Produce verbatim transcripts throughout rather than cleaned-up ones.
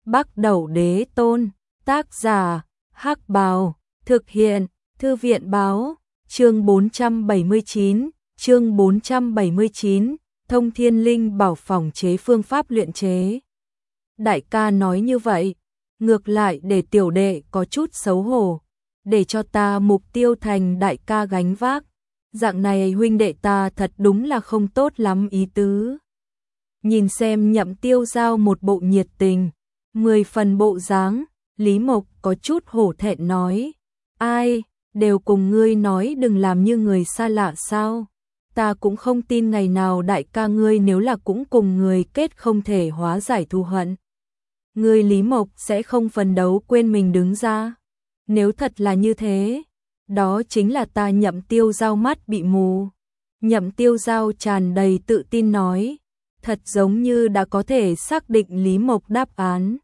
Bắc Đẩu Đế Tôn, tác giả, Hắc Bào, thực hiện, Thư viện Báo, chương bốn trăm bảy mươi chín, chương bốn trăm bảy mươi chín, Thông Thiên Linh Bảo phòng chế phương pháp luyện chế. Đại ca nói như vậy, ngược lại để tiểu đệ có chút xấu hổ, để cho ta mục tiêu thành đại ca gánh vác, dạng này huynh đệ ta thật đúng là không tốt lắm ý tứ. Nhìn xem Nhậm Tiêu Giao một bộ nhiệt tình, mười phần bộ dáng, Lý Mộc có chút hổ thẹn nói, ai, đều cùng ngươi nói đừng làm như người xa lạ sao, ta cũng không tin ngày nào đại ca ngươi nếu là cũng cùng người kết không thể hóa giải thù hận. Ngươi Lý Mộc sẽ không phấn đấu quên mình đứng ra, nếu thật là như thế, đó chính là ta Nhậm Tiêu Giao mắt bị mù. Nhậm Tiêu Giao tràn đầy tự tin nói, thật giống như đã có thể xác định Lý Mộc đáp án.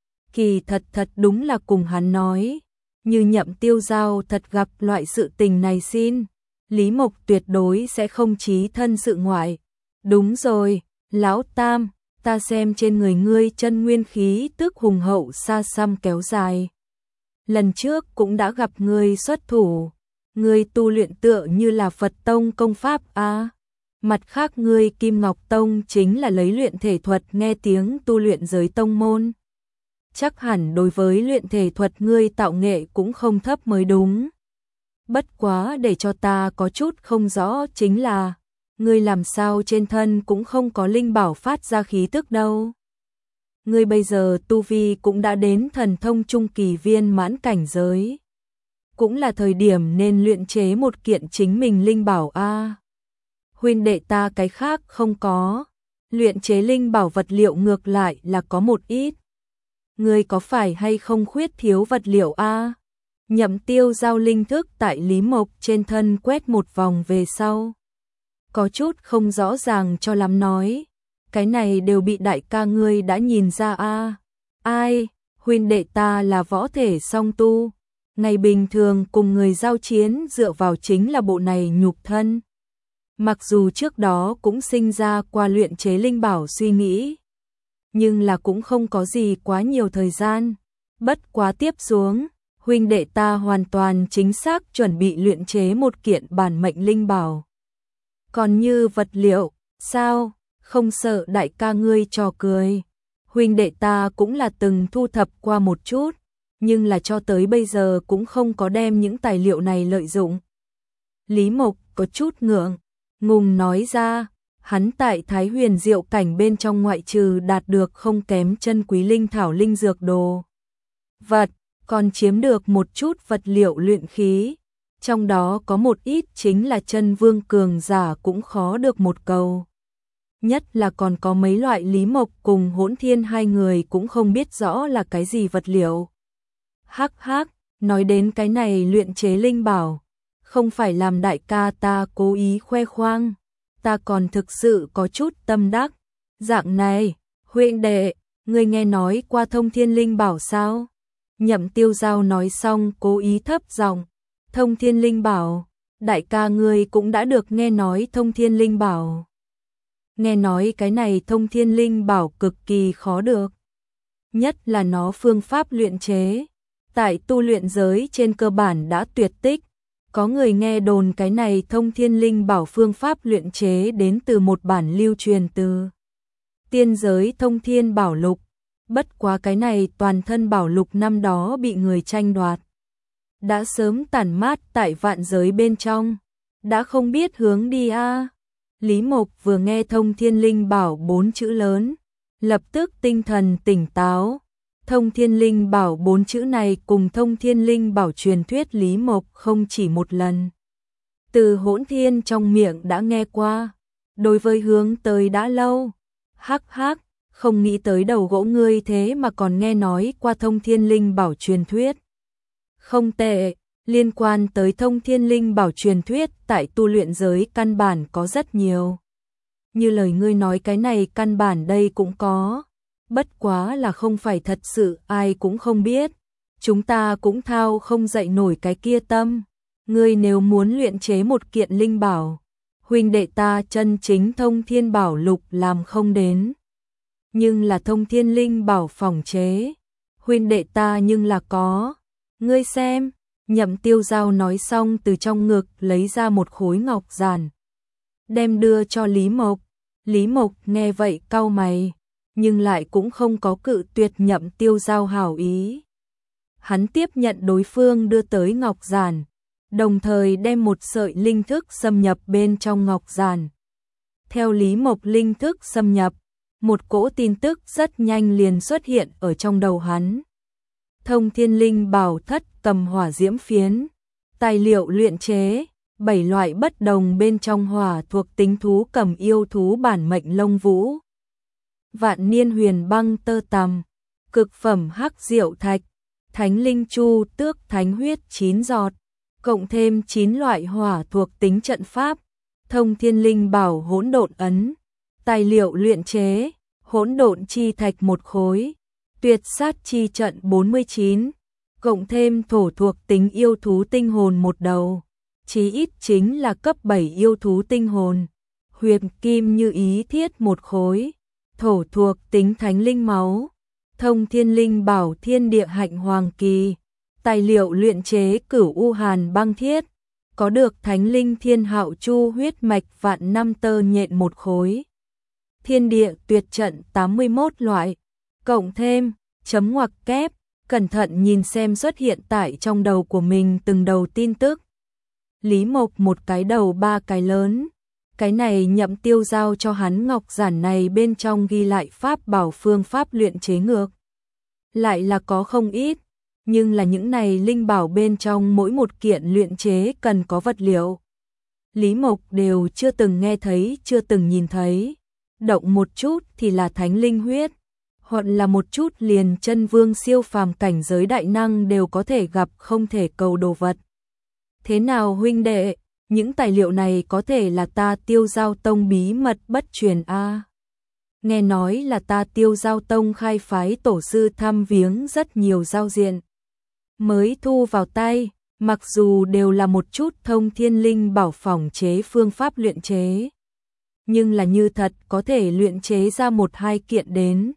Kỳ thật thật đúng là cùng hắn nói, như Nhậm Tiêu Giao thật gặp loại sự tình này xin, Lý Mộc tuyệt đối sẽ không chí thân sự ngoại. Đúng rồi, Lão Tam, ta xem trên người ngươi chân nguyên khí tức hùng hậu xa xăm kéo dài. Lần trước cũng đã gặp ngươi xuất thủ, ngươi tu luyện tựa như là Phật Tông công pháp a. Mặt khác ngươi Kim Ngọc Tông chính là lấy luyện thể thuật nghe tiếng tu luyện giới tông môn. Chắc hẳn đối với luyện thể thuật ngươi tạo nghệ cũng không thấp mới đúng. Bất quá để cho ta có chút không rõ chính là, ngươi làm sao trên thân cũng không có linh bảo phát ra khí tức đâu. Ngươi bây giờ tu vi cũng đã đến thần thông trung kỳ viên mãn cảnh giới. Cũng là thời điểm nên luyện chế một kiện chính mình linh bảo a. Huynh đệ ta cái khác không có, luyện chế linh bảo vật liệu ngược lại là có một ít. Ngươi có phải hay không khuyết thiếu vật liệu a? Nhậm Tiêu Giao linh thức tại Lý Mộc trên thân quét một vòng về sau. Có chút không rõ ràng cho lắm nói, cái này đều bị đại ca ngươi đã nhìn ra a. Ai, huynh đệ ta là võ thể song tu, ngày bình thường cùng người giao chiến dựa vào chính là bộ này nhục thân. Mặc dù trước đó cũng sinh ra qua luyện chế linh bảo suy nghĩ, nhưng là cũng không có gì quá nhiều thời gian. Bất quá tiếp xuống, huynh đệ ta hoàn toàn chính xác chuẩn bị luyện chế một kiện bản mệnh linh bảo. Còn như vật liệu, sao, không sợ đại ca ngươi trò cười. Huynh đệ ta cũng là từng thu thập qua một chút, nhưng là cho tới bây giờ cũng không có đem những tài liệu này lợi dụng. Lý Mộc có chút ngượng, ngùng nói ra, hắn tại Thái Huyền Diệu cảnh bên trong ngoại trừ đạt được không kém chân quý linh thảo linh dược đồ vật, còn chiếm được một chút vật liệu luyện khí, trong đó có một ít chính là chân vương cường giả cũng khó được một cầu. Nhất là còn có mấy loại Lý Mộc cùng Hỗn Thiên hai người cũng không biết rõ là cái gì vật liệu. Hắc hắc, nói đến cái này luyện chế linh bảo, không phải làm đại ca ta cố ý khoe khoang, ta còn thực sự có chút tâm đắc. Dạng này, huynh đệ, ngươi nghe nói qua Thông Thiên Linh Bảo sao? Nhậm Tiêu Giao nói xong cố ý thấp giọng, Thông Thiên Linh Bảo, đại ca ngươi cũng đã được nghe nói Thông Thiên Linh Bảo. Nghe nói cái này Thông Thiên Linh Bảo cực kỳ khó được, nhất là nó phương pháp luyện chế, tại tu luyện giới trên cơ bản đã tuyệt tích. Có người nghe đồn cái này Thông Thiên Linh Bảo phương pháp luyện chế đến từ một bản lưu truyền từ tiên giới Thông Thiên Bảo Lục. Bất quá cái này toàn thân bảo lục năm đó bị người tranh đoạt, đã sớm tản mát tại vạn giới bên trong, đã không biết hướng đi a. Lý Mộc vừa nghe Thông Thiên Linh Bảo bốn chữ lớn, lập tức tinh thần tỉnh táo. Thông Thiên Linh Bảo bốn chữ này cùng Thông Thiên Linh Bảo truyền thuyết Lý Mộc không chỉ một lần từ Hỗn Thiên trong miệng đã nghe qua, đối với hướng tới đã lâu. Hắc hắc, không nghĩ tới đầu gỗ ngươi thế mà còn nghe nói qua Thông Thiên Linh Bảo truyền thuyết. Không tệ, liên quan tới Thông Thiên Linh Bảo truyền thuyết tại tu luyện giới căn bản có rất nhiều. Như lời ngươi nói cái này căn bản đây cũng có, bất quá là không phải thật sự ai cũng không biết. Chúng ta cũng thao không dậy nổi cái kia tâm. Ngươi nếu muốn luyện chế một kiện linh bảo, huynh đệ ta chân chính Thông Thiên Bảo Lục làm không đến. nhưng là thông thiên linh bảo phòng chế. Huynh đệ ta nhưng là có. Ngươi xem, Nhậm Tiêu Giao nói xong từ trong ngực lấy ra một khối ngọc giản. Đem đưa cho Lý Mộc. Lý Mộc nghe vậy cau mày, nhưng lại cũng không có cự tuyệt Nhậm Tiêu Giao hảo ý. Hắn tiếp nhận đối phương đưa tới ngọc giản, đồng thời đem một sợi linh thức xâm nhập bên trong ngọc giản. Theo Lý Mộc linh thức xâm nhập, một cỗ tin tức rất nhanh liền xuất hiện ở trong đầu hắn. Thông thiên linh bảo thất cầm hỏa diễm phiến, tài liệu luyện chế, bảy loại bất đồng bên trong hỏa thuộc tính thú cầm yêu thú bản mệnh lông vũ. Vạn niên huyền băng tơ tằm, cực phẩm hắc diệu thạch, thánh linh chu tước thánh huyết chín giọt, cộng thêm chín loại hỏa thuộc tính trận pháp, thông thiên linh bảo hỗn độn ấn, tài liệu luyện chế, hỗn độn chi thạch một khối, tuyệt sát chi trận bốn mươi chín, cộng thêm thổ thuộc tính yêu thú tinh hồn một đầu, chí ít chính là cấp bảy yêu thú tinh hồn, huyền kim như ý thiết một khối, thổ thuộc tính thánh linh máu, thông thiên linh bảo thiên địa hạnh hoàng kỳ, tài liệu luyện chế cửu u hàn băng thiết, có được thánh linh thiên hạo chu huyết mạch vạn năm tơ nhện một khối, thiên địa tuyệt trận tám mươi mốt loại, cộng thêm, chấm ngoặc kép, cẩn thận nhìn xem xuất hiện tại trong đầu của mình từng đầu tin tức. Lý Mộc một cái đầu ba cái lớn, cái này Nhậm Tiêu Giao cho hắn ngọc giản này bên trong ghi lại pháp bảo phương pháp luyện chế ngược. Lại là có không ít, nhưng là những này linh bảo bên trong mỗi một kiện luyện chế cần có vật liệu. Lý Mộc đều chưa từng nghe thấy, chưa từng nhìn thấy. Động một chút thì là thánh linh huyết, hoặc là một chút liền chân vương siêu phàm cảnh giới đại năng đều có thể gặp không thể cầu đồ vật. Thế nào huynh đệ, những tài liệu này có thể là ta Tiêu Giao Tông bí mật bất truyền a? À? Nghe nói là ta Tiêu Giao Tông khai phái tổ sư thăm viếng rất nhiều giao diện, mới thu vào tay, mặc dù đều là một chút thông thiên linh bảo phòng chế phương pháp luyện chế, nhưng là như thật có thể luyện chế ra một hai kiện đến.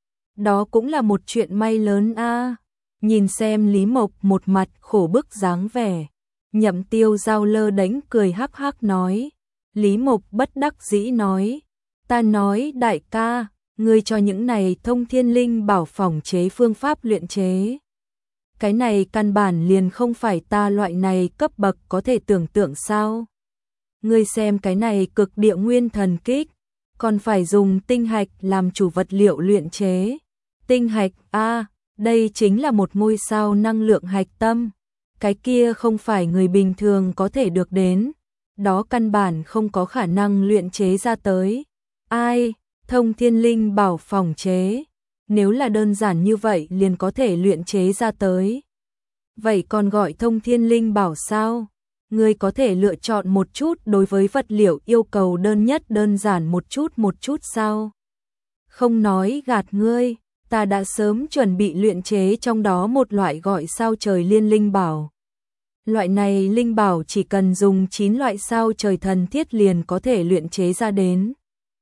Đó cũng là một chuyện may lớn a. À. Nhìn xem Lý Mộc một mặt khổ bức dáng vẻ, Nhậm Tiêu Giao lơ đánh cười hắc hắc nói. Lý Mộc bất đắc dĩ nói, ta nói đại ca, ngươi cho những này thông thiên linh bảo phòng chế phương pháp luyện chế. Cái này căn bản liền không phải ta loại này cấp bậc có thể tưởng tượng sao. Ngươi xem cái này cực địa nguyên thần kích, còn phải dùng tinh hạch làm chủ vật liệu luyện chế. Tinh hạch, a, à, đây chính là một ngôi sao năng lượng hạch tâm. Cái kia không phải người bình thường có thể được đến. Đó căn bản không có khả năng luyện chế ra tới. Ai, thông thiên linh bảo phòng chế. Nếu là đơn giản như vậy liền có thể luyện chế ra tới. Vậy còn gọi thông thiên linh bảo sao? Ngươi có thể lựa chọn một chút đối với vật liệu yêu cầu đơn nhất đơn giản một chút một chút sao? Không nói gạt ngươi, ta đã sớm chuẩn bị luyện chế trong đó một loại gọi sao trời liên linh bảo. Loại này linh bảo chỉ cần dùng chín loại sao trời thần thiết liền có thể luyện chế ra đến.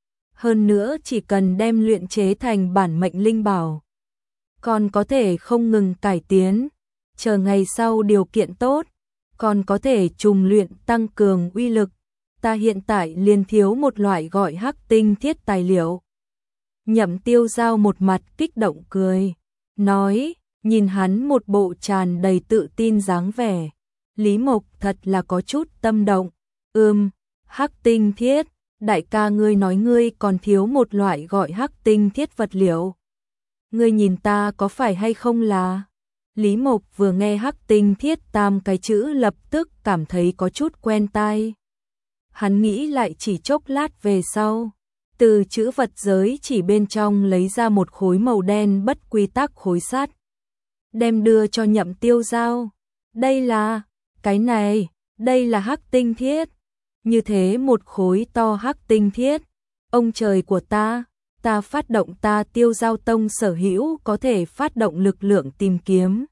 Hơn nữa chỉ cần đem luyện chế thành bản mệnh linh bảo, còn có thể không ngừng cải tiến, chờ ngày sau điều kiện tốt, còn có thể trùng luyện tăng cường uy lực. Ta hiện tại liền thiếu một loại gọi hắc tinh thiết tài liệu. Nhậm Tiêu Giao một mặt kích động cười, nói, nhìn hắn một bộ tràn đầy tự tin dáng vẻ. Lý Mộc thật là có chút tâm động. Ừm, hắc tinh thiết, đại ca ngươi nói ngươi còn thiếu một loại gọi hắc tinh thiết vật liệu. Ngươi nhìn ta có phải hay không là... Lý Mộc vừa nghe hắc tinh thiết tam cái chữ lập tức cảm thấy có chút quen tai. Hắn nghĩ lại chỉ chốc lát về sau, từ chữ vật giới chỉ bên trong lấy ra một khối màu đen bất quy tắc khối sắt, đem đưa cho Nhậm Tiêu Giao. Đây là, cái này, đây là hắc tinh thiết. Như thế một khối to hắc tinh thiết, ông trời của ta, ta phát động ta Tiêu Giao Tông sở hữu có thể phát động lực lượng tìm kiếm.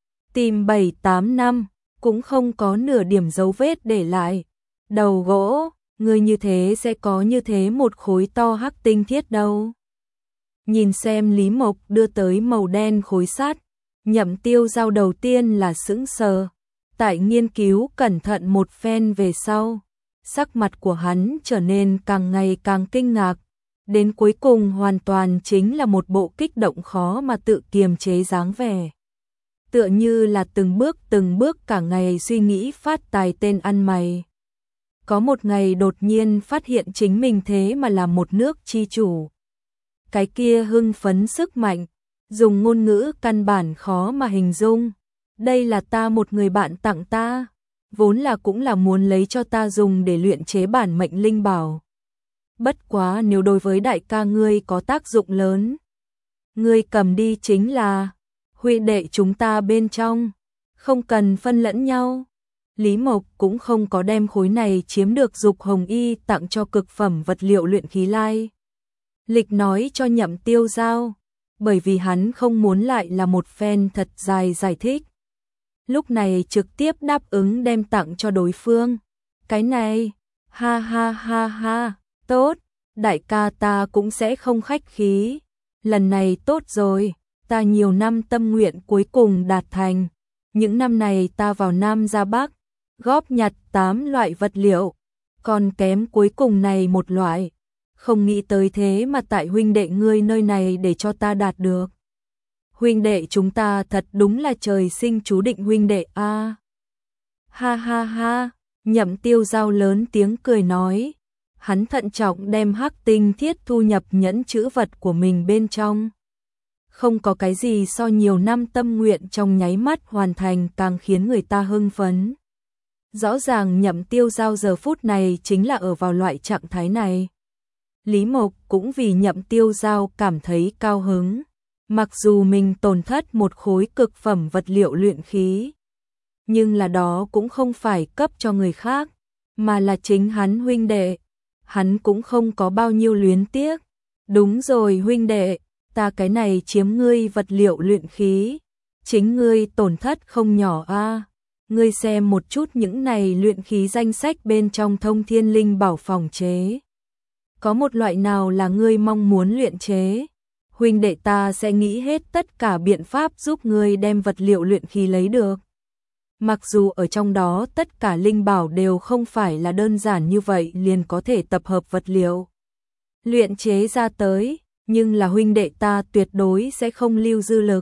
Tìm bảy tám năm, cũng không có nửa điểm dấu vết để lại. Đầu gỗ, người như thế sẽ có như thế một khối to hắc tinh thiết đâu. Nhìn xem Lý Mộc đưa tới màu đen khối sắt, Nhậm Tiêu Giao đầu tiên là sững sờ, tại nghiên cứu cẩn thận một phen về sau, sắc mặt của hắn trở nên càng ngày càng kinh ngạc, đến cuối cùng hoàn toàn chính là một bộ kích động khó mà tự kiềm chế dáng vẻ. Tựa như là từng bước từng bước cả ngày suy nghĩ phát tài tên ăn mày. Có một ngày đột nhiên phát hiện chính mình thế mà là một nước chi chủ. Cái kia hưng phấn sức mạnh, dùng ngôn ngữ căn bản khó mà hình dung. Đây là ta một người bạn tặng ta, vốn là cũng là muốn lấy cho ta dùng để luyện chế bản mệnh linh bảo. Bất quá nếu đối với đại ca ngươi có tác dụng lớn, ngươi cầm đi chính là huynh đệ chúng ta bên trong, không cần phân lẫn nhau. Lý Mộc cũng không có đem khối này chiếm được Dục Hồng Y tặng cho cực phẩm vật liệu luyện khí lai lịch nói cho Nhậm Tiêu Giao, bởi vì hắn không muốn lại là một phen thật dài giải thích. Lúc này trực tiếp đáp ứng đem tặng cho đối phương. Cái này, ha ha ha ha, tốt, đại ca ta cũng sẽ không khách khí. Lần này tốt rồi, ta nhiều năm tâm nguyện cuối cùng đạt thành. Những năm này ta vào Nam ra Bắc, góp nhặt tám loại vật liệu, còn kém cuối cùng này một loại. Không nghĩ tới thế mà tại huynh đệ ngươi nơi này để cho ta đạt được. Huynh đệ chúng ta thật đúng là trời sinh chú định huynh đệ a. À. Ha ha ha, Nhậm Tiêu Giao lớn tiếng cười nói. Hắn thận trọng đem hắc tinh thiết thu nhập nhẫn chữ vật của mình bên trong. Không có cái gì so nhiều năm tâm nguyện trong nháy mắt hoàn thành càng khiến người ta hưng phấn. Rõ ràng Nhậm Tiêu Giao giờ phút này chính là ở vào loại trạng thái này. Lý Mộc cũng vì Nhậm Tiêu Giao cảm thấy cao hứng. Mặc dù mình tổn thất một khối cực phẩm vật liệu luyện khí, nhưng là đó cũng không phải cấp cho người khác, mà là chính hắn huynh đệ. Hắn cũng không có bao nhiêu luyến tiếc. Đúng rồi huynh đệ, ta cái này chiếm ngươi vật liệu luyện khí, chính ngươi tổn thất không nhỏ a. À. Ngươi xem một chút những này luyện khí danh sách bên trong Thông Thiên Linh Bảo phòng chế. Có một loại nào là ngươi mong muốn luyện chế? Huynh đệ ta sẽ nghĩ hết tất cả biện pháp giúp ngươi đem vật liệu luyện khí lấy được. Mặc dù ở trong đó tất cả linh bảo đều không phải là đơn giản như vậy liền có thể tập hợp vật liệu luyện chế ra tới, nhưng là huynh đệ ta tuyệt đối sẽ không lưu dư lực.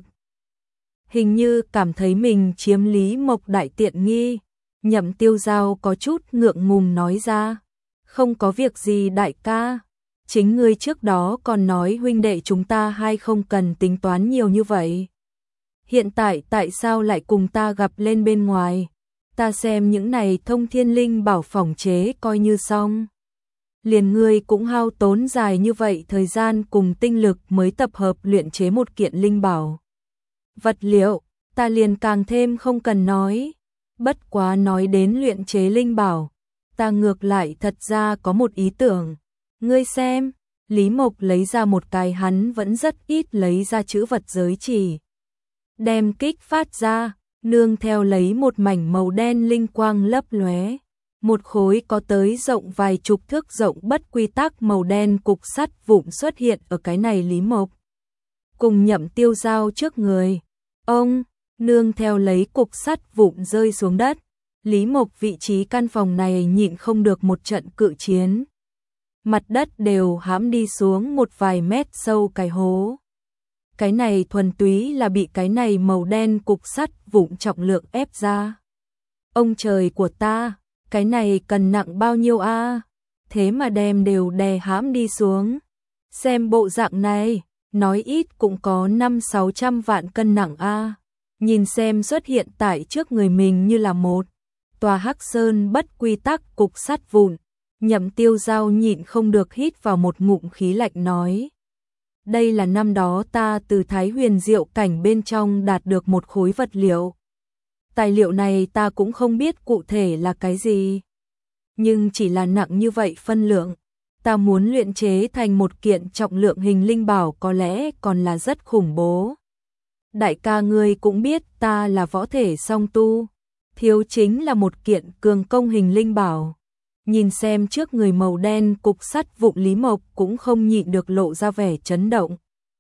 Hình như cảm thấy mình chiếm Lý Mộc đại tiện nghi, Nhậm Tiêu Giao có chút ngượng ngùng nói ra. Không có việc gì đại ca, chính ngươi trước đó còn nói huynh đệ chúng ta hai không cần tính toán nhiều như vậy. Hiện tại tại sao lại cùng ta gặp lên bên ngoài? Ta xem những này Thông Thiên Linh Bảo phòng chế coi như xong. Liền ngươi cũng hao tốn dài như vậy thời gian cùng tinh lực mới tập hợp luyện chế một kiện linh bảo. Vật liệu, ta liền càng thêm không cần nói. Bất quá nói đến luyện chế linh bảo, ta ngược lại thật ra có một ý tưởng. Ngươi xem, Lý Mộc lấy ra một cái hắn vẫn rất ít lấy ra chữ vật giới chỉ. Đem kích phát ra, nương theo lấy một mảnh màu đen linh quang lấp lóe. Một khối có tới rộng vài chục thước rộng bất quy tắc màu đen cục sắt vụn xuất hiện ở cái này Lý Mộc. Cùng Nhậm Tiêu Giao trước người. Ông, nương theo lấy cục sắt vụn rơi xuống đất. Lý Mộc vị trí căn phòng này nhịn không được một trận cự chiến. Mặt đất đều hãm đi xuống một vài mét sâu cái hố. Cái này thuần túy là bị cái này màu đen cục sắt vụn trọng lượng ép ra. Ông trời của ta, cái này cần nặng bao nhiêu a? À? Thế mà đem đều đè hãm đi xuống. Xem bộ dạng này, nói ít cũng có năm sáu trăm vạn cân nặng a. À? Nhìn xem xuất hiện tại trước người mình như là một tòa hắc sơn bất quy tắc cục sắt vụn. Nhậm Tiêu Giao nhịn không được hít vào một ngụm khí lạnh nói. Đây là năm đó ta từ Thái Huyền Diệu cảnh bên trong đạt được một khối vật liệu. Tài liệu này ta cũng không biết cụ thể là cái gì. Nhưng chỉ là nặng như vậy phân lượng. Ta muốn luyện chế thành một kiện trọng lượng hình linh bảo có lẽ còn là rất khủng bố. Đại ca ngươi cũng biết ta là võ thể song tu. Thiếu chính là một kiện cường công hình linh bảo. Nhìn xem trước người màu đen cục sắt vụn Lý Mộc cũng không nhịn được lộ ra vẻ chấn động.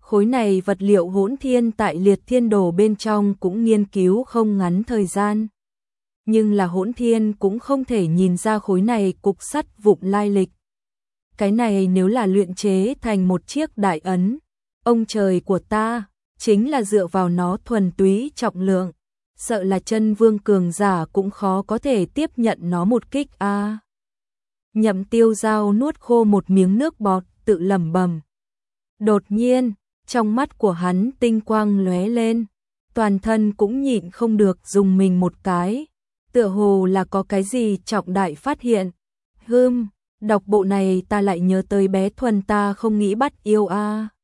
Khối này vật liệu hỗn thiên tại liệt thiên đồ bên trong cũng nghiên cứu không ngắn thời gian. Nhưng là hỗn thiên cũng không thể nhìn ra khối này cục sắt vụn lai lịch. Cái này nếu là luyện chế thành một chiếc đại ấn, ông trời của ta, chính là dựa vào nó thuần túy trọng lượng. Sợ là chân vương cường giả cũng khó có thể tiếp nhận nó một kích a. À. Nhậm Tiêu Giao nuốt khô một miếng nước bọt, tự lẩm bẩm. Đột nhiên, trong mắt của hắn tinh quang lóe lên, toàn thân cũng nhịn không được dùng mình một cái, tựa hồ là có cái gì trọng đại phát hiện. Hừm, đọc bộ này ta lại nhớ tới bé Thuần ta không nghĩ bắt yêu a. À.